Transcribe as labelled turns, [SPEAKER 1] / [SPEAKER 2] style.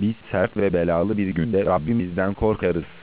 [SPEAKER 1] Biz sert ve belalı bir günde Rabbimizden korkarız.